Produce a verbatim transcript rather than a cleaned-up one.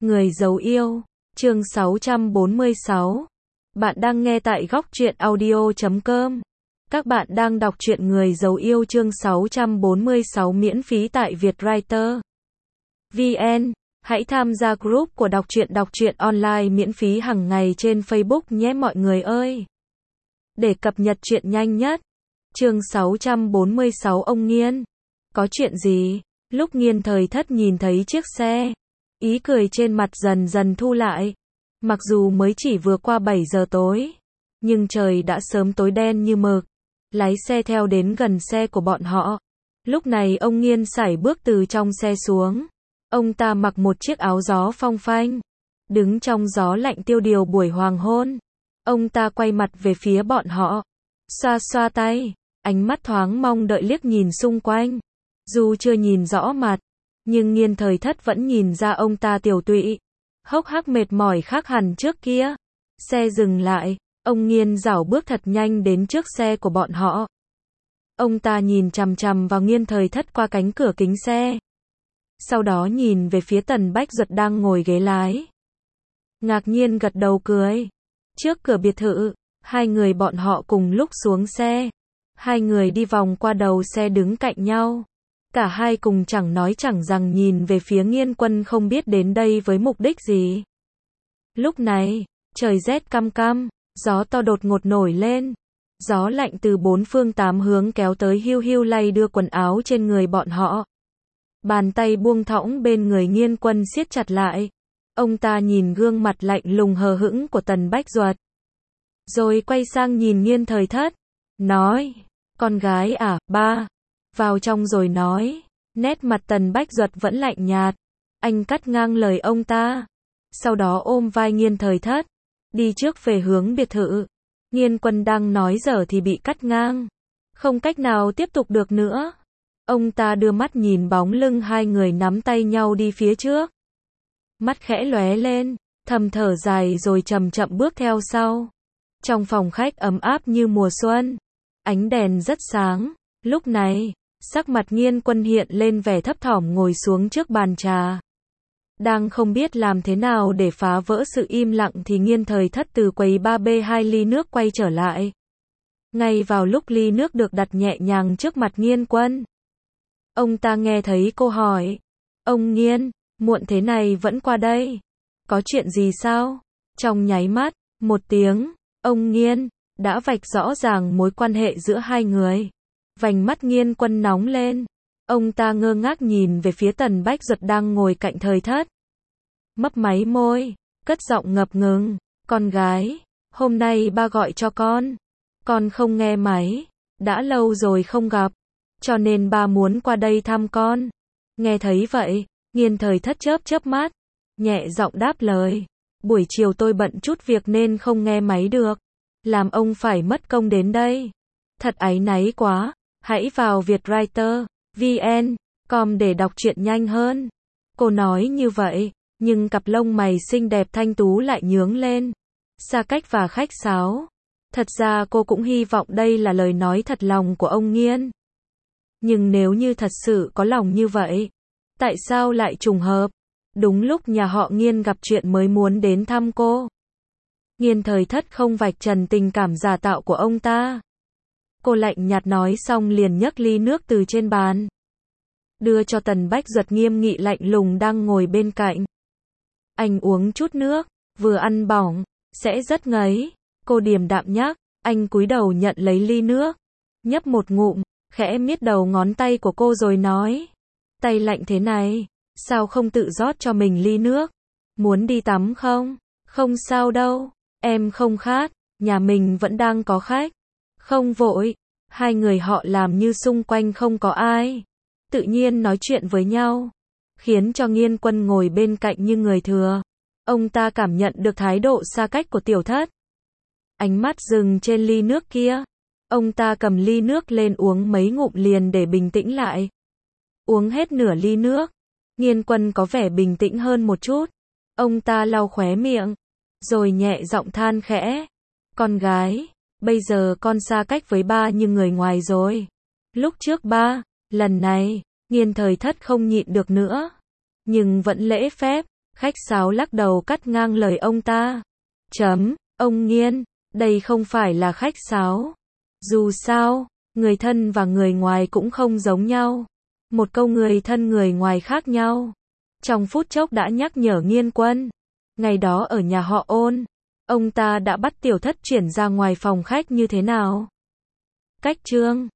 Người giấu yêu, chương sáu trăm bốn mươi sáu. Bạn đang nghe tại góc truyện audio chấm com. Các bạn đang đọc truyện Người giấu yêu chương sáu trăm bốn mươi sáu miễn phí tại Vietwriter vê en. Hãy tham gia group của đọc truyện đọc truyện online miễn phí hàng ngày trên Facebook nhé mọi người ơi. Để cập nhật truyện nhanh nhất. Chương sáu trăm bốn mươi sáu ông Nghiên. Có chuyện gì? Lúc Nghiên Thời Thất nhìn thấy chiếc xe, ý cười trên mặt dần dần thu lại. Mặc dù mới chỉ vừa qua bảy giờ tối, nhưng trời đã sớm tối đen như mực. Lái xe theo đến gần xe của bọn họ. Lúc này ông Nghiên sải bước từ trong xe xuống. Ông ta mặc một chiếc áo gió phong phanh, đứng trong gió lạnh tiêu điều buổi hoàng hôn. Ông ta quay mặt về phía bọn họ, xoa xoa tay, ánh mắt thoáng mong đợi liếc nhìn xung quanh. Dù chưa nhìn rõ mặt, nhưng Nghiên Thời Thất vẫn nhìn ra ông ta tiều tụy, hốc hác mệt mỏi khác hẳn trước kia. Xe dừng lại, ông Nghiên rảo bước thật nhanh đến trước xe của bọn họ. Ông ta nhìn chằm chằm vào Nghiên Thời Thất qua cánh cửa kính xe. Sau đó nhìn về phía Tần Bách Duật đang ngồi ghế lái. Ngạc nhiên gật đầu cười. Trước cửa biệt thự, hai người bọn họ cùng lúc xuống xe. Hai người đi vòng qua đầu xe đứng cạnh nhau. Cả hai cùng chẳng nói chẳng rằng nhìn về phía Nghiên Quân không biết đến đây với mục đích gì. Lúc này, trời rét căm căm, gió to đột ngột nổi lên. Gió lạnh từ bốn phương tám hướng kéo tới hiu hiu lay đưa quần áo trên người bọn họ. Bàn tay buông thõng bên người Nghiên Quân siết chặt lại. Ông ta nhìn gương mặt lạnh lùng hờ hững của Tần Bách Duật, rồi quay sang nhìn Nghiên Thời Thất, nói, con gái à, ba, vào trong rồi nói. Nét mặt Tần Bách Duật vẫn lạnh nhạt. Anh cắt ngang lời ông ta, sau đó ôm vai Nghiên Thời Thất, đi trước về hướng biệt thự. Nghiên Quân đang nói dở thì bị cắt ngang, không cách nào tiếp tục được nữa. Ông ta đưa mắt nhìn bóng lưng hai người nắm tay nhau đi phía trước. Mắt khẽ lóe lên, thầm thở dài rồi chậm chậm bước theo sau. Trong phòng khách ấm áp như mùa xuân, ánh đèn rất sáng. Lúc này, sắc mặt Nghiên Quân hiện lên vẻ thấp thỏm ngồi xuống trước bàn trà. Đang không biết làm thế nào để phá vỡ sự im lặng thì Nghiên Thời Thất từ quầy ba bê hai ly nước quay trở lại. Ngay vào lúc ly nước được đặt nhẹ nhàng trước mặt Nghiên Quân, ông ta nghe thấy cô hỏi, ông Nghiên, muộn thế này vẫn qua đây, có chuyện gì sao? Trong nháy mắt, một tiếng, ông Nghiên, đã vạch rõ ràng mối quan hệ giữa hai người. Vành mắt Nghiên Quân nóng lên. Ông ta ngơ ngác nhìn về phía Tần Bách Duật đang ngồi cạnh Thời Thất. Mấp máy môi, cất giọng ngập ngừng, con gái, hôm nay ba gọi cho con. Con không nghe máy, đã lâu rồi không gặp, cho nên ba muốn qua đây thăm con. Nghe thấy vậy, Nghiên Thời Thất chớp chớp mắt, nhẹ giọng đáp lời, buổi chiều tôi bận chút việc nên không nghe máy được, làm ông phải mất công đến đây. Thật áy náy quá, hãy vào Vietwriter vê en com để đọc truyện nhanh hơn. Cô nói như vậy, nhưng cặp lông mày xinh đẹp thanh tú lại nhướng lên. Xa cách và khách sáo. Thật ra cô cũng hy vọng đây là lời nói thật lòng của ông Nghiên. Nhưng nếu như thật sự có lòng như vậy, tại sao lại trùng hợp? Đúng lúc nhà họ Nghiên gặp chuyện mới muốn đến thăm cô. Nghiên Thời Thất không vạch trần tình cảm giả tạo của ông ta. Cô lạnh nhạt nói xong liền nhấc ly nước từ trên bàn, đưa cho Tần Bách Duật nghiêm nghị lạnh lùng đang ngồi bên cạnh. Anh uống chút nước, vừa ăn bỏng, sẽ rất ngấy. Cô điềm đạm nhắc. Anh cúi đầu nhận lấy ly nước, nhấp một ngụm, khẽ miết đầu ngón tay của cô rồi nói, tay lạnh thế này, sao không tự rót cho mình ly nước? Muốn đi tắm không? Không sao đâu, em không khát, nhà mình vẫn đang có khách. Không vội. Hai người họ làm như xung quanh không có ai, tự nhiên nói chuyện với nhau, khiến cho Nghiên Quân ngồi bên cạnh như người thừa. Ông ta cảm nhận được thái độ xa cách của Tiểu Thất. Ánh mắt dừng trên ly nước kia. Ông ta cầm ly nước lên uống mấy ngụm liền để bình tĩnh lại. Uống hết nửa ly nước, Nghiên Quân có vẻ bình tĩnh hơn một chút. Ông ta lau khóe miệng, rồi nhẹ giọng than khẽ, con gái, bây giờ con xa cách với ba như người ngoài rồi. Lúc trước ba, lần này, Nghiên Thời Thất không nhịn được nữa, nhưng vẫn lễ phép, Khách sáo lắc đầu cắt ngang lời ông ta. Chấm, ông Nghiên, đây không phải là khách sáo. Dù sao, người thân và người ngoài cũng không giống nhau. Một câu người thân người ngoài khác nhau. Trong phút chốc đã nhắc nhở Nghiên Quân. Ngày đó ở nhà họ Ôn, ông ta đã bắt Tiểu Thất chuyển ra ngoài phòng khách như thế nào? Cách Trương